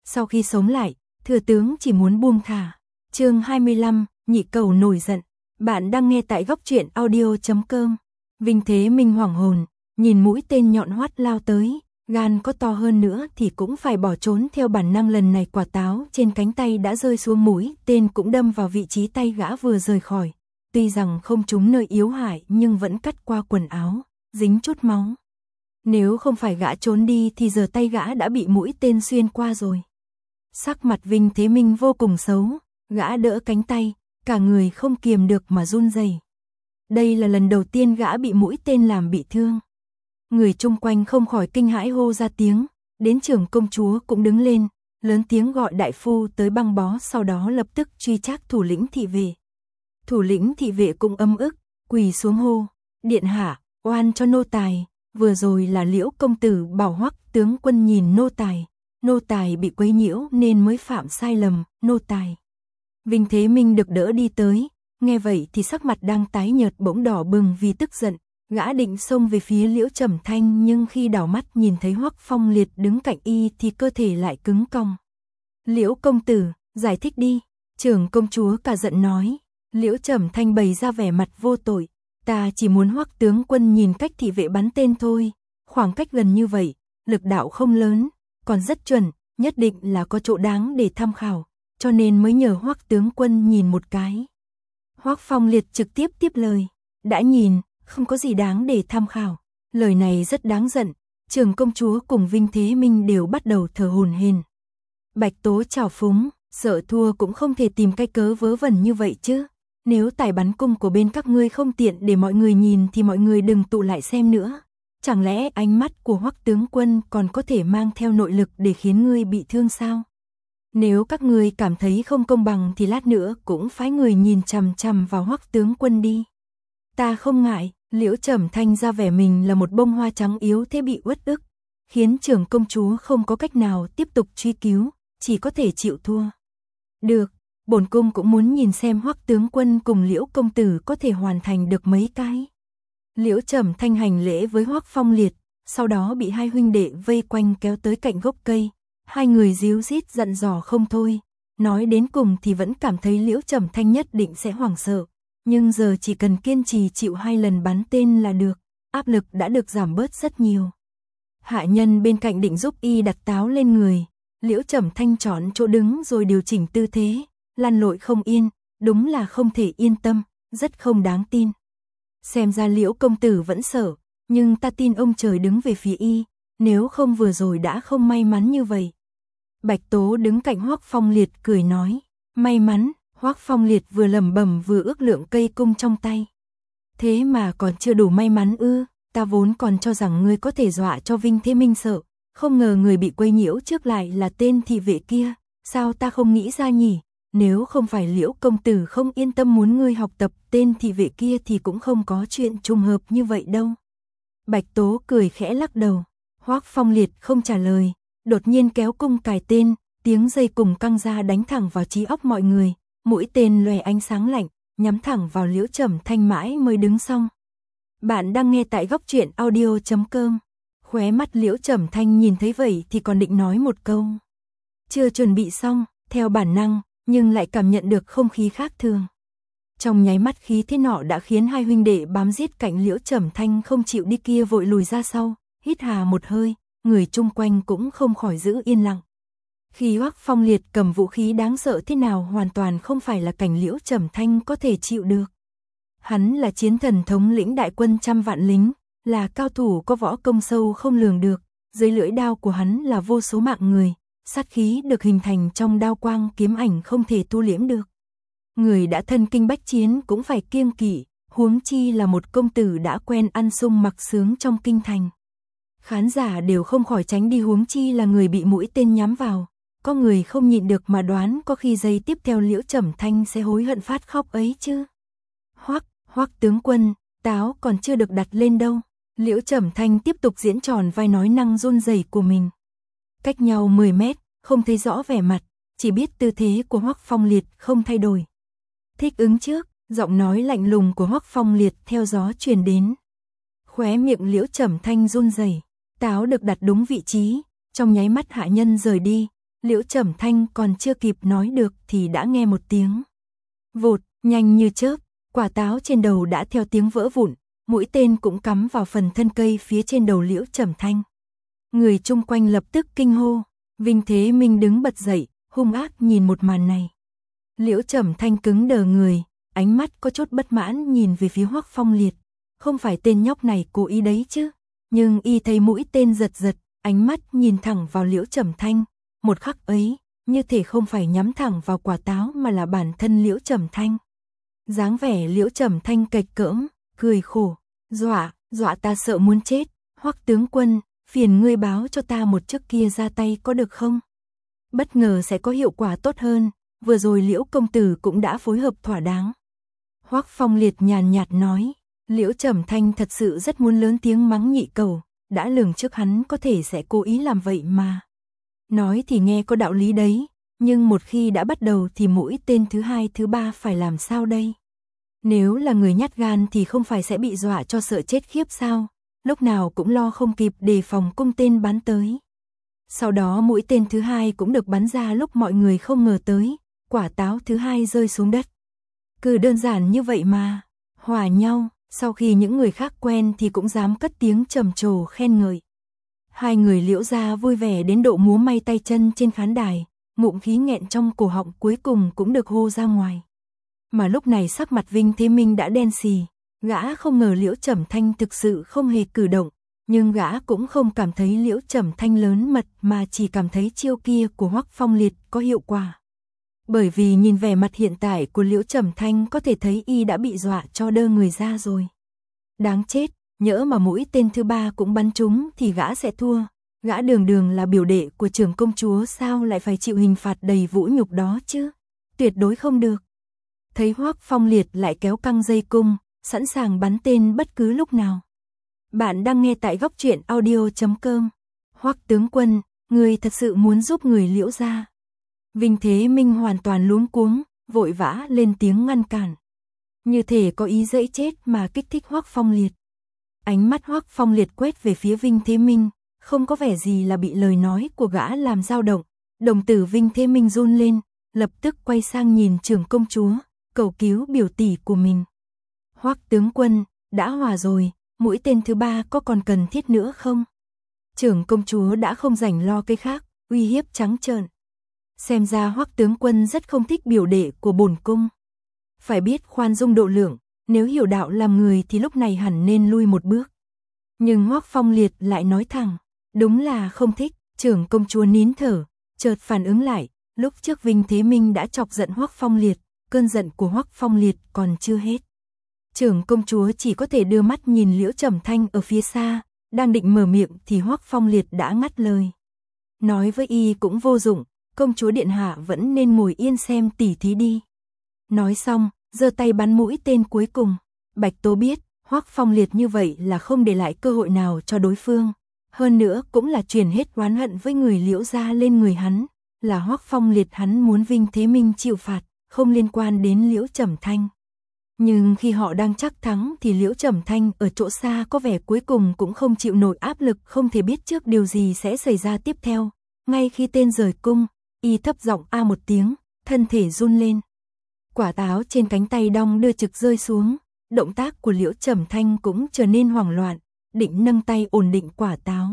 Sau khi sống lại, thừa tướng chỉ muốn buông thả. Chương 25, nhị cầu nổi giận. Bạn đang nghe tại góc truyện audio.com. Vinh Thế Minh hoảng hồn, nhìn mũi tên nhọn hoắt lao tới, gan có to hơn nữa thì cũng phải bỏ trốn theo bản năng. Lần này quả táo trên cánh tay đã rơi xuống mũi, tên cũng đâm vào vị trí tay gã vừa rời khỏi. Tuy rằng không trúng nơi yếu hại nhưng vẫn cắt qua quần áo, dính chút máu. Nếu không phải gã trốn đi thì giờ tay gã đã bị mũi tên xuyên qua rồi. Sắc mặt Vinh Thế Minh vô cùng xấu, gã đỡ cánh tay, cả người không kiềm được mà run rẩy. Đây là lần đầu tiên gã bị mũi tên làm bị thương. Người chung quanh không khỏi kinh hãi hô ra tiếng, đến trưởng công chúa cũng đứng lên, lớn tiếng gọi đại phu tới băng bó, sau đó lập tức truy trác thủ lĩnh thị vệ. Thủ lĩnh thị vệ cũng âm ức, quỳ xuống hô, điện hạ, oan cho nô tài, vừa rồi là Liễu công tử bảo Hoắc tướng quân nhìn nô tài bị quấy nhiễu nên mới phạm sai lầm, nô tài. Vinh Thế Minh được đỡ đi tới, nghe vậy thì sắc mặt đang tái nhợt bỗng đỏ bừng vì tức giận, gã định xông về phía Liễu Trầm Thanh nhưng khi đảo mắt nhìn thấy Hoắc Phong Liệt đứng cạnh y thì cơ thể lại cứng cong. Liễu công tử, giải thích đi, trưởng công chúa cả giận nói. Liễu Trầm Thanh bày ra vẻ mặt vô tội, ta chỉ muốn Hoắc tướng quân nhìn cách thị vệ bắn tên thôi, khoảng cách gần như vậy, lực đạo không lớn, còn rất chuẩn, nhất định là có chỗ đáng để tham khảo, cho nên mới nhờ Hoắc tướng quân nhìn một cái. Hoắc Phong Liệt trực tiếp tiếp lời, đã nhìn, không có gì đáng để tham khảo. Lời này rất đáng giận, trưởng công chúa cùng Vinh Thế Minh đều bắt đầu thở hổn hển. Bạch Tố trào phúng, sợ thua cũng không thể tìm cái cớ vớ vẩn như vậy chứ. Nếu tài bắn cung của bên các ngươi không tiện để mọi người nhìn thì mọi người đừng tụ lại xem nữa. Chẳng lẽ ánh mắt của Hoắc tướng quân còn có thể mang theo nội lực để khiến ngươi bị thương sao? Nếu các ngươi cảm thấy không công bằng thì lát nữa cũng phái người nhìn chằm chằm vào Hoắc tướng quân đi. Ta không ngại. Liễu Trầm Thanh ra vẻ mình là một bông hoa trắng yếu thế bị uất ức, khiến trưởng công chúa không có cách nào tiếp tục truy cứu, chỉ có thể chịu thua. Được, bổn cung cũng muốn nhìn xem Hoắc tướng quân cùng Liễu công tử có thể hoàn thành được mấy cái. Liễu Trầm Thanh hành lễ với Hoắc Phong Liệt, sau đó bị hai huynh đệ vây quanh kéo tới cạnh gốc cây, hai người díu dít dặn dò không thôi, nói đến cùng thì vẫn cảm thấy Liễu Trầm Thanh nhất định sẽ hoảng sợ. Nhưng giờ chỉ cần kiên trì chịu 2 lần bắn tên là được, áp lực đã được giảm bớt rất nhiều. Hạ nhân bên cạnh định giúp y đặt táo lên người, Liễu Trầm Thanh chọn chỗ đứng rồi điều chỉnh tư thế, lăn lội không yên, đúng là không thể yên tâm, rất không đáng tin. Xem ra Liễu công tử vẫn sợ, nhưng ta tin ông trời đứng về phía y, nếu không vừa rồi đã không may mắn như vậy. Bạch Tố đứng cạnh Hoắc Phong Liệt cười nói, may mắn. Hoắc Phong Liệt vừa lẩm bẩm vừa ước lượng cây cung trong tay. Thế mà còn chưa đủ may mắn ư? Ta vốn còn cho rằng ngươi có thể dọa cho Vinh Thế Minh sợ, không ngờ người bị quấy nhiễu trước lại là tên thị vệ kia, sao ta không nghĩ ra nhỉ? Nếu không phải Liễu công tử không yên tâm muốn ngươi học tập tên thị vệ kia thì cũng không có chuyện trùng hợp như vậy đâu. Bạch Tố cười khẽ lắc đầu. Hoắc Phong Liệt không trả lời, đột nhiên kéo cung cài tên, tiếng dây cùng căng ra đánh thẳng vào trí óc mọi người. Mũi tên lóe ánh sáng lạnh, nhắm thẳng vào Liễu Trầm Thanh mãi mới đứng xong. Bạn đang nghe tại góc truyện audio.com. Khóe mắt Liễu Trầm Thanh nhìn thấy vậy thì còn định nói một câu. Chưa chuẩn bị xong, theo bản năng, nhưng lại cảm nhận được không khí khác thường. Trong nháy mắt khí thế nọ đã khiến hai huynh đệ bám giết cạnh Liễu Trầm Thanh không chịu đi kia vội lùi ra sau, hít hà một hơi, người chung quanh cũng không khỏi giữ yên lặng. Khi Hoắc Phong Liệt cầm vũ khí đáng sợ thế nào hoàn toàn không phải là cảnh Liễu Trầm Thanh có thể chịu được. Hắn là chiến thần thống lĩnh đại quân trăm vạn lính, là cao thủ có võ công sâu không lường được, dưới lưỡi đao của hắn là vô số mạng người, sát khí được hình thành trong đao quang kiếm ảnh không thể thu liễm được. Người đã thân kinh bách chiến cũng phải kiêng kỵ, huống chi là một công tử đã quen ăn sung mặc sướng trong kinh thành. Khán giả đều không khỏi tránh đi, huống chi là người bị mũi tên nhắm vào. Có người không nhịn được mà đoán có khi giây tiếp theo Liễu Trầm Thanh sẽ hối hận phát khóc ấy chứ. Hoắc tướng quân, táo còn chưa được đặt lên đâu. Liễu Trầm Thanh tiếp tục diễn tròn vai nói năng run rẩy của mình. Cách nhau 10 mét, không thấy rõ vẻ mặt, chỉ biết tư thế của Hoắc Phong Liệt không thay đổi. Thích ứng trước, giọng nói lạnh lùng của Hoắc Phong Liệt theo gió truyền đến. Khóe miệng Liễu Trầm Thanh run rẩy, táo được đặt đúng vị trí, trong nháy mắt hạ nhân rời đi. Liễu Trầm Thanh còn chưa kịp nói được thì đã nghe một tiếng vụt, nhanh như chớp, quả táo trên đầu đã theo tiếng vỡ vụn, mũi tên cũng cắm vào phần thân cây phía trên đầu Liễu Trầm Thanh. Người chung quanh lập tức kinh hô, Vinh Thế Minh đứng bật dậy, hung ác nhìn một màn này. Liễu Trầm Thanh cứng đờ người, ánh mắt có chút bất mãn nhìn về phía Hoắc Phong Liệt. Không phải tên nhóc này cố ý đấy chứ, nhưng y thấy mũi tên giật giật, ánh mắt nhìn thẳng vào Liễu Trầm Thanh, một khắc ấy, như thể không phải nhắm thẳng vào quả táo mà là bản thân Liễu Trầm Thanh. Dáng vẻ Liễu Trầm Thanh cạch cỡm, cười khổ, dọa ta sợ muốn chết, Hoắc tướng quân, phiền ngươi báo cho ta một trước kia ra tay có được không? Bất ngờ sẽ có hiệu quả tốt hơn, vừa rồi Liễu công tử cũng đã phối hợp thỏa đáng. Hoắc Phong Liệt nhàn nhạt nói, Liễu Trầm Thanh thật sự rất muốn lớn tiếng mắng Nhị Cẩu, đã lường trước hắn có thể sẽ cố ý làm vậy mà. Nói thì nghe có đạo lý đấy, nhưng một khi đã bắt đầu thì mũi tên thứ hai thứ ba phải làm sao đây? Nếu là người nhát gan thì không phải sẽ bị dọa cho sợ chết khiếp sao, lúc nào cũng lo không kịp đề phòng cung tên bắn tới. Sau đó mũi tên thứ hai cũng được bắn ra lúc mọi người không ngờ tới, quả táo thứ hai rơi xuống đất. Cứ đơn giản như vậy mà, hòa nhau, sau khi những người khác quen thì cũng dám cất tiếng trầm trồ khen ngợi. Hai người Liễu gia vui vẻ đến độ múa may tay chân trên khán đài, ngụm khí nghẹn trong cổ họng cuối cùng cũng được hô ra ngoài. Mà lúc này sắc mặt Vinh Thế Minh đã đen xì, gã không ngờ Liễu Trầm Thanh thực sự không hề cử động, nhưng gã cũng không cảm thấy Liễu Trầm Thanh lớn mật mà chỉ cảm thấy chiêu kia của Hoắc Phong Liệt có hiệu quả. Bởi vì nhìn vẻ mặt hiện tại của Liễu Trầm Thanh có thể thấy y đã bị dọa cho đơ người ra rồi. Đáng chết, nhỡ mà mũi tên thứ ba cũng bắn trúng thì gã sẽ thua. Gã đường đường là biểu đệ của trưởng công chúa sao lại phải chịu hình phạt đầy vũ nhục đó chứ? Tuyệt đối không được. Thấy Hoắc Phong Liệt lại kéo căng dây cung, sẵn sàng bắn tên bất cứ lúc nào. Bạn đang nghe tại góc truyện audio.com. Hoắc tướng quân, người thật sự muốn giúp người Liễu gia. Vinh Thế Minh hoàn toàn luống cuống, vội vã lên tiếng ngăn cản. Như thể có ý dẫy chết mà kích thích Hoắc Phong Liệt. Ánh mắt Hoắc Phong Liệt quét về phía Vinh Thế Minh, không có vẻ gì là bị lời nói của gã làm dao động. Đồng tử Vinh Thế Minh run lên, lập tức quay sang nhìn trưởng công chúa, cầu cứu biểu tỷ của mình. Hoắc tướng quân, đã hòa rồi, mũi tên thứ ba có còn cần thiết nữa không? Trưởng công chúa đã không rảnh lo cái khác, uy hiếp trắng trợn. Xem ra Hoắc tướng quân rất không thích biểu đệ của bổn cung. Phải biết khoan dung độ lượng, nếu hiểu đạo làm người thì lúc này hẳn nên lui một bước. Nhưng Hoắc Phong Liệt lại nói thẳng, đúng là không thích. Trưởng công chúa nín thở, chợt phản ứng lại, lúc trước Vinh Thế Minh đã chọc giận Hoắc Phong Liệt, cơn giận của Hoắc Phong Liệt còn chưa hết. Trưởng công chúa chỉ có thể đưa mắt nhìn Liễu Trầm Thanh ở phía xa, đang định mở miệng thì Hoắc Phong Liệt đã ngắt lời. Nói với y cũng vô dụng, công chúa điện hạ vẫn nên ngồi yên xem tỉ thí đi. Nói xong, giơ tay bắn mũi tên cuối cùng. Bạch Tố biết, Hoắc Phong Liệt như vậy là không để lại cơ hội nào cho đối phương. Hơn nữa cũng là truyền hết oán hận với người Liễu gia lên người hắn, là Hoắc Phong Liệt hắn muốn Vinh Thế Minh chịu phạt, không liên quan đến Liễu Trầm Thanh. Nhưng khi họ đang chắc thắng thì Liễu Trầm Thanh ở chỗ xa có vẻ cuối cùng cũng không chịu nổi áp lực, không thể biết trước điều gì sẽ xảy ra tiếp theo. Ngay khi tên rời cung, y thấp giọng a một tiếng, thân thể run lên. Quả táo trên cánh tay đong đưa trực rơi xuống, động tác của Liễu Trầm Thanh cũng trở nên hoảng loạn, định nâng tay ổn định quả táo.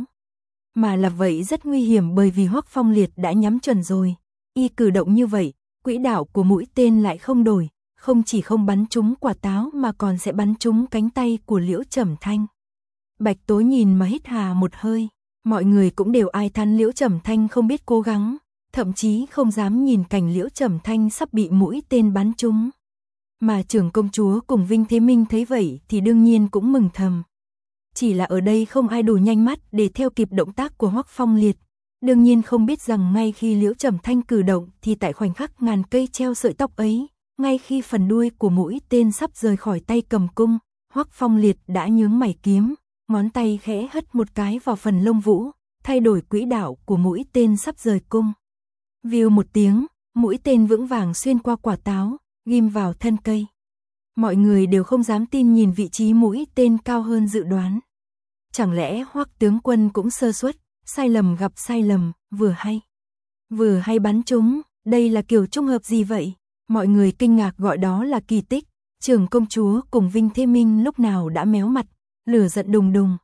Mà là vậy rất nguy hiểm bởi vì Hoắc Phong Liệt đã nhắm chuẩn rồi, y cử động như vậy, quỹ đạo của mũi tên lại không đổi, không chỉ không bắn trúng quả táo mà còn sẽ bắn trúng cánh tay của Liễu Trầm Thanh. Bạch Tố nhìn mà hít hà một hơi, mọi người cũng đều ai thán Liễu Trầm Thanh không biết cố gắng, thậm chí không dám nhìn cảnh Liễu Trầm Thanh sắp bị mũi tên bắn trúng. Mà trưởng công chúa cùng Vinh Thế Minh thấy vậy thì đương nhiên cũng mừng thầm. Chỉ là ở đây không ai đủ nhanh mắt để theo kịp động tác của Hoắc Phong Liệt. Đương nhiên không biết rằng ngay khi Liễu Trầm Thanh cử động thì tại khoảnh khắc ngàn cây treo sợi tóc ấy, ngay khi phần đuôi của mũi tên sắp rời khỏi tay cầm cung, Hoắc Phong Liệt đã nhướng mày kiếm, ngón tay khẽ hất một cái vào phần lông vũ, thay đổi quỹ đạo của mũi tên sắp rời cung. Vèo một tiếng, mũi tên vững vàng xuyên qua quả táo, ghim vào thân cây. Mọi người đều không dám tin nhìn vị trí mũi tên cao hơn dự đoán. Chẳng lẽ Hoắc tướng quân cũng sơ suất, sai lầm gặp sai lầm, vừa hay. Vừa hay bắn trúng, đây là kiểu trùng hợp gì vậy? Mọi người kinh ngạc gọi đó là kỳ tích. Trưởng công chúa cùng Vinh Thế Minh lúc nào đã méo mặt, lửa giận đùng đùng.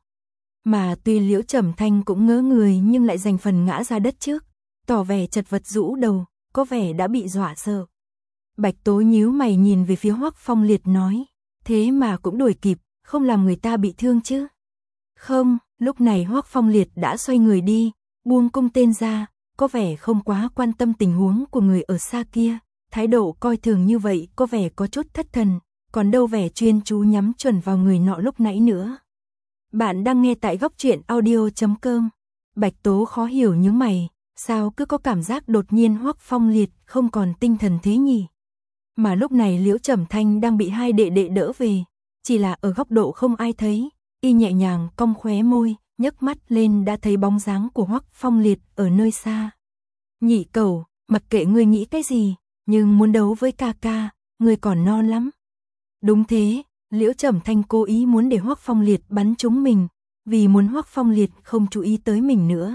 Mà tuy Liễu Trầm Thanh cũng ngớ người nhưng lại giành phần ngã ra đất trước, tỏ vẻ chật vật rũ đầu, có vẻ đã bị dọa sợ. Bạch Tố nhíu mày nhìn về phía Hoắc Phong Liệt nói, thế mà cũng đuổi kịp, không làm người ta bị thương chứ? Không, lúc này Hoắc Phong Liệt đã xoay người đi, buông cung tên ra, có vẻ không quá quan tâm tình huống của người ở xa kia, thái độ coi thường như vậy có vẻ có chút thất thần, còn đâu vẻ chuyên chú nhắm chuẩn vào người nọ lúc nãy nữa. Bạn đang nghe tại góc truyện audio.com. Bạch Tố khó hiểu nhướng mày, sao cứ có cảm giác đột nhiên Hoắc Phong Liệt không còn tinh thần thế nhỉ? Mà lúc này Liễu Trầm Thanh đang bị hai đệ đệ đỡ về, chỉ là ở góc độ không ai thấy, y nhẹ nhàng cong khóe môi, nhấc mắt lên đã thấy bóng dáng của Hoắc Phong Liệt ở nơi xa. Nhị Cẩu, mặc kệ ngươi nghĩ cái gì, nhưng muốn đấu với ca ca, ngươi còn non lắm. Đúng thế, Liễu Trầm Thanh cố ý muốn để Hoắc Phong Liệt bắn trúng mình, vì muốn Hoắc Phong Liệt không chú ý tới mình nữa.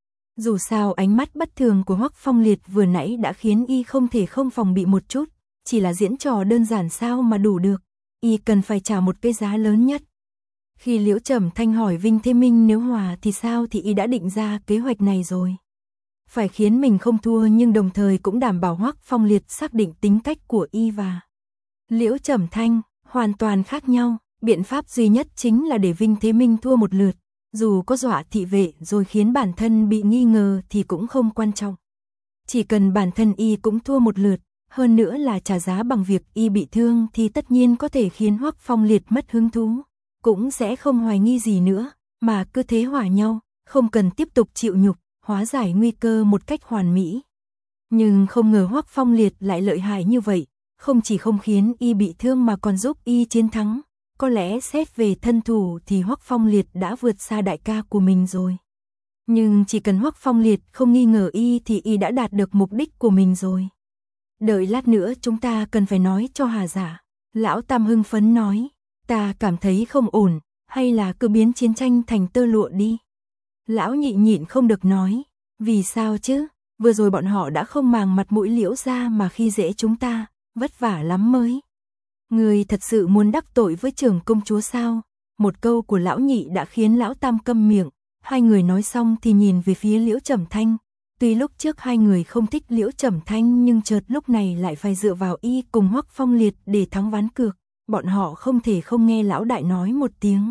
Dù sao ánh mắt bất thường của Hoắc Phong Liệt vừa nãy đã khiến y không thể không phòng bị một chút, chỉ là diễn trò đơn giản sao mà đủ được, y cần phải trả một cái giá lớn nhất. Khi Liễu Trầm Thanh hỏi Vinh Thế Minh nếu hòa thì sao thì y đã định ra kế hoạch này rồi. Phải khiến mình không thua nhưng đồng thời cũng đảm bảo Hoắc Phong Liệt xác định tính cách của y và Liễu Trầm Thanh hoàn toàn khác nhau, biện pháp duy nhất chính là để Vinh Thế Minh thua một lượt, dù có dọa thị vệ rồi khiến bản thân bị nghi ngờ thì cũng không quan trọng. Chỉ cần bản thân y cũng thua một lượt, hơn nữa là trả giá bằng việc y bị thương thì tất nhiên có thể khiến Hoắc Phong Liệt mất hứng thú, cũng sẽ không hoài nghi gì nữa, mà cứ thế hòa nhau, không cần tiếp tục chịu nhục, hóa giải nguy cơ một cách hoàn mỹ. Nhưng không ngờ Hoắc Phong Liệt lại lợi hại như vậy, không chỉ không khiến y bị thương mà còn giúp y chiến thắng. Có lẽ xét về thân thủ thì Hoắc Phong Liệt đã vượt xa đại ca của mình rồi. Nhưng chỉ cần Hoắc Phong Liệt không nghi ngờ y thì y đã đạt được mục đích của mình rồi. Đợi lát nữa chúng ta cần phải nói cho Hà Giả. Lão Tam hưng phấn nói, ta cảm thấy không ổn, hay là cứ biến chiến tranh thành tơ lụa đi. Lão Nhị nhịn không được nói, vì sao chứ, vừa rồi bọn họ đã không màng mặt mũi Liễu gia mà khi dễ chúng ta, vất vả lắm mới. Người thật sự muốn đắc tội với trưởng công chúa sao? Một câu của lão Nhị đã khiến lão Tam câm miệng, hai người nói xong thì nhìn về phía Liễu Trầm Thanh. Tuy lúc trước hai người không thích Liễu Trầm Thanh nhưng chợt lúc này lại phải dựa vào y cùng Hoắc Phong Liệt để thắng ván cược, bọn họ không thể không nghe lão đại nói một tiếng.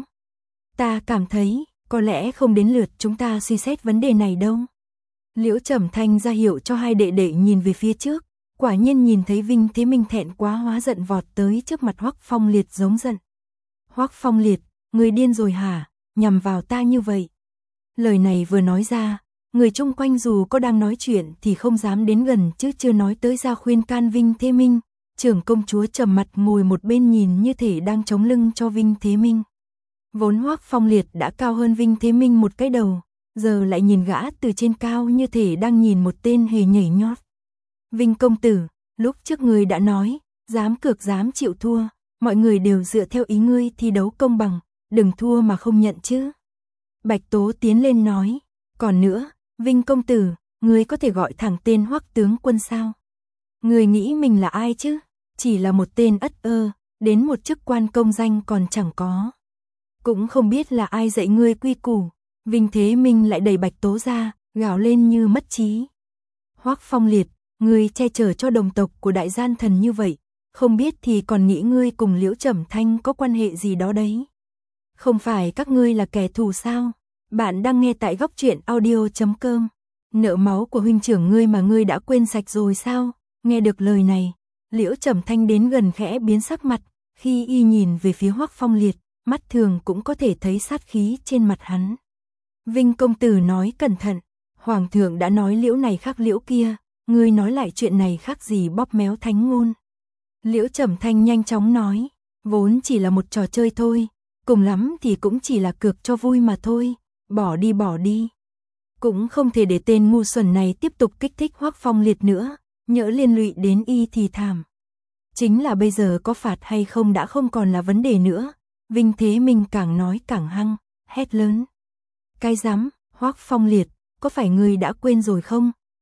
Ta cảm thấy, có lẽ không đến lượt chúng ta suy xét vấn đề này đâu. Liễu Trầm Thanh ra hiệu cho hai đệ đệ nhìn về phía trước, quả nhiên nhìn thấy Vinh Thế Minh thẹn quá hóa giận vọt tới trước mặt Hoắc Phong Liệt giống giận. Hoắc Phong Liệt, người điên rồi hả, nhằm vào ta như vậy. Lời này vừa nói ra, người chung quanh dù có đang nói chuyện thì không dám đến gần chứ chưa nói tới ra khuyên can Vinh Thế Minh. Trưởng công chúa trầm mặt ngồi một bên nhìn như thể đang chống lưng cho Vinh Thế Minh. Vốn Hoắc Phong Liệt đã cao hơn Vinh Thế Minh một cái đầu, giờ lại nhìn gã từ trên cao như thể đang nhìn một tên hề nhảy nhót. Vinh công tử, lúc trước ngươi đã nói, dám cược dám chịu thua, mọi người đều dựa theo ý ngươi thi đấu công bằng, đừng thua mà không nhận chứ. Bạch Tố tiến lên nói, còn nữa, Vinh công tử, ngươi có thể gọi thẳng tên Hoắc tướng quân sao? Ngươi nghĩ mình là ai chứ? Chỉ là một tên ất ơ, đến một chức quan công danh còn chẳng có. Cũng không biết là ai dạy ngươi quy củ. Vinh Thế Minh lại đẩy Bạch Tố ra, gào lên như mất trí. Hoắc Phong Liệt, ngươi che chở cho đồng tộc của đại gian thần như vậy, không biết thì còn nghĩ ngươi cùng Liễu Trầm Thanh có quan hệ gì đó đấy. Không phải các ngươi là kẻ thù sao? Bạn đang nghe tại góc truyện audio.com. Nợ máu của huynh trưởng ngươi mà ngươi đã quên sạch rồi sao? Nghe được lời này, Liễu Trầm Thanh đến gần khẽ biến sắc mặt, khi y nhìn về phía Hoắc Phong Liệt, mắt thường cũng có thể thấy sát khí trên mặt hắn. Vinh công tử nói cẩn thận, hoàng thượng đã nói Liễu này khác Liễu kia, ngươi nói lại chuyện này khác gì bóp méo thánh ngôn. Liễu Trầm Thanh nhanh chóng nói, vốn chỉ là một trò chơi thôi, cùng lắm thì cũng chỉ là cược cho vui mà thôi, bỏ đi. Cũng không thể để tên ngu xuẩn này tiếp tục kích thích Hoắc Phong Liệt nữa, nhỡ liên lụy đến y thì thảm. Chính là bây giờ có phạt hay không đã không còn là vấn đề nữa. Vinh Thế Minh càng nói càng hăng, hét lớn. Cái dám, Hoắc Phong Liệt, có phải ngươi đã quên rồi không?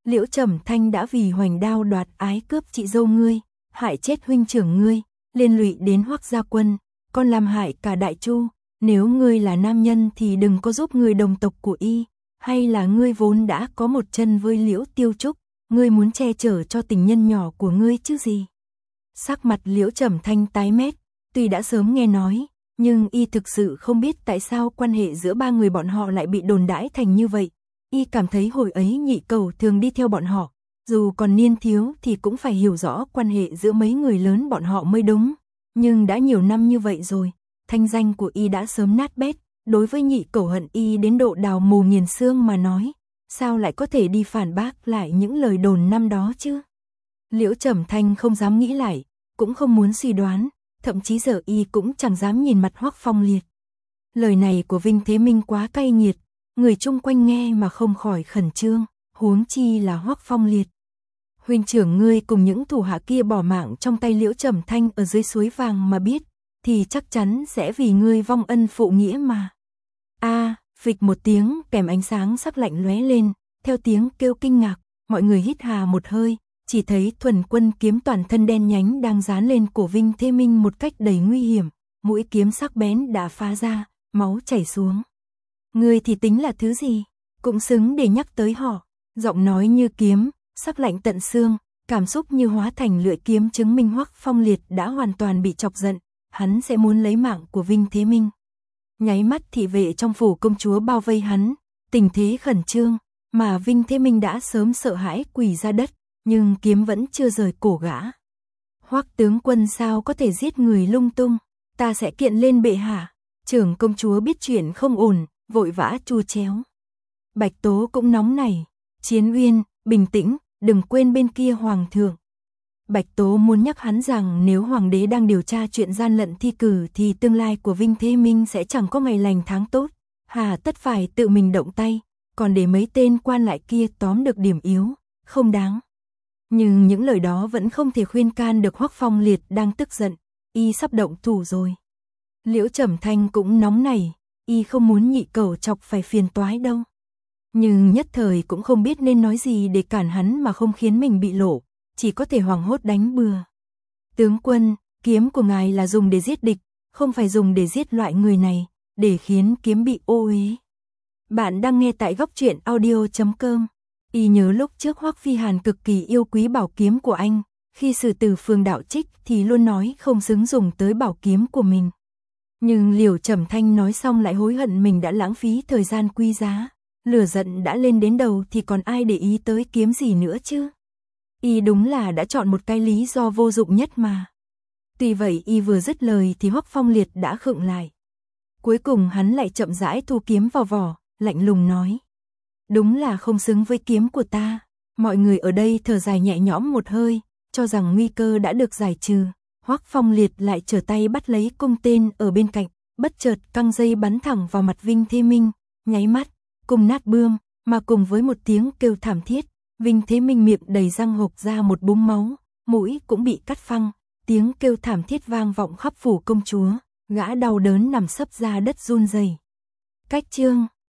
Liễu Trầm Thanh đã vì hoành đao đoạt ái cướp chị dâu ngươi, hại chết huynh trưởng ngươi, liên lụy đến Hoắc gia quân, còn làm hại cả Đại Chu, nếu ngươi là nam nhân thì đừng có giúp người đồng tộc của y, hay là ngươi vốn đã có một chân với Liễu Tiêu Trúc, ngươi muốn che chở cho tình nhân nhỏ của ngươi chứ gì. Sắc mặt Liễu Trầm Thanh tái mét, tuy đã sớm nghe nói, nhưng y thực sự không biết tại sao quan hệ giữa ba người bọn họ lại bị đồn đãi thành như vậy. Y cảm thấy hồi ấy Nhị Cẩu thường đi theo bọn họ, dù còn niên thiếu thì cũng phải hiểu rõ quan hệ giữa mấy người lớn bọn họ mới đúng. Nhưng đã nhiều năm như vậy rồi, thanh danh của y đã sớm nát bét, đối với Nhị Cẩu hận y đến độ đào mù nghiền xương mà nói, sao lại có thể đi phản bác lại những lời đồn năm đó chứ? Liễu Trầm Thanh không dám nghĩ lại, cũng không muốn suy đoán, thậm chí giờ y cũng chẳng dám nhìn mặt Hoắc Phong Liệt. Lời này của Vinh Thế Minh quá cay nghiệt, người chung quanh nghe mà không khỏi khẩn trương, huống chi là Hoắc Phong Liệt. Huynh trưởng ngươi cùng những thủ hạ kia bỏ mạng trong tay Liễu Trầm Thanh ở dưới suối vàng mà biết, thì chắc chắn sẽ vì ngươi vong ân phụ nghĩa mà. Phịch một tiếng kèm ánh sáng sắc lạnh lóe lên, theo tiếng kêu kinh ngạc, mọi người hít hà một hơi, chỉ thấy Thuần Quân kiếm toàn thân đen nhánh đang dán lên cổ Vinh Thế Minh một cách đầy nguy hiểm, mũi kiếm sắc bén đã phá ra, máu chảy xuống. Ngươi thì tính là thứ gì, cũng xứng để nhắc tới họ. Giọng nói như kiếm, sắc lạnh tận xương, cảm xúc như hóa thành lưỡi kiếm chứng minh Hoắc Phong Liệt đã hoàn toàn bị chọc giận, hắn sẽ muốn lấy mạng của Vinh Thế Minh. Nháy mắt thị vệ trong phủ công chúa bao vây hắn, tình thế khẩn trương, mà Vinh Thế Minh đã sớm sợ hãi quỳ ra đất, nhưng kiếm vẫn chưa rời cổ gã. Hoắc tướng quân sao có thể giết người lung tung, ta sẽ kiện lên bệ hạ. Trưởng công chúa biết chuyện không ổn, vội vã chu chéo. Bạch Tố cũng nóng nảy, Chiến Uyên, bình tĩnh, đừng quên bên kia hoàng thượng. Bạch Tố muốn nhắc hắn rằng nếu hoàng đế đang điều tra chuyện gian lận thi cử thì tương lai của Vinh Thế Minh sẽ chẳng có ngày lành tháng tốt, hà tất phải tự mình động tay, còn để mấy tên quan lại kia tóm được điểm yếu, không đáng. Nhưng những lời đó vẫn không thể khuyên can được Hoắc Phong Liệt đang tức giận, y sắp động thủ rồi. Liễu Trầm Thanh cũng nóng nảy, y không muốn Nhị Cẩu chọc phải phiền toái đâu. Nhưng nhất thời cũng không biết nên nói gì để cản hắn mà không khiến mình bị lộ, chỉ có thể hoảng hốt đánh bừa. Tướng quân, kiếm của ngài là dùng để giết địch, không phải dùng để giết loại người này, để khiến kiếm bị ô uế. Bạn đang nghe tại góc truyện audio.com. Y nhớ lúc trước Hoắc Phi Hàn cực kỳ yêu quý bảo kiếm của anh, khi xử tử Phương Đạo Trích thì luôn nói không xứng dùng tới bảo kiếm của mình. Nhưng Liễu Trầm Thanh nói xong lại hối hận mình đã lãng phí thời gian quý giá, lửa giận đã lên đến đầu thì còn ai để ý tới kiếm gì nữa chứ. Y đúng là đã chọn một cái lý do vô dụng nhất mà. Tuy vậy y vừa dứt lời thì Hoắc Phong Liệt đã khựng lại. Cuối cùng hắn lại chậm rãi thu kiếm vào vỏ, lạnh lùng nói. Đúng là không xứng với kiếm của ta. Mọi người ở đây thở dài nhẹ nhõm một hơi, cho rằng nguy cơ đã được giải trừ. Hoắc Phong Liệt lại trở tay bắt lấy cung tên ở bên cạnh, bất chợt căng dây bắn thẳng vào mặt Vinh Thế Minh, nháy mắt, cung nát bươm, mà cùng với một tiếng kêu thảm thiết, Vinh Thế Minh miệng đầy răng hộc ra một búng máu, mũi cũng bị cắt phăng, tiếng kêu thảm thiết vang vọng khắp phủ công chúa, gã đau đớn nằm sấp ra đất run rẩy. Cách chương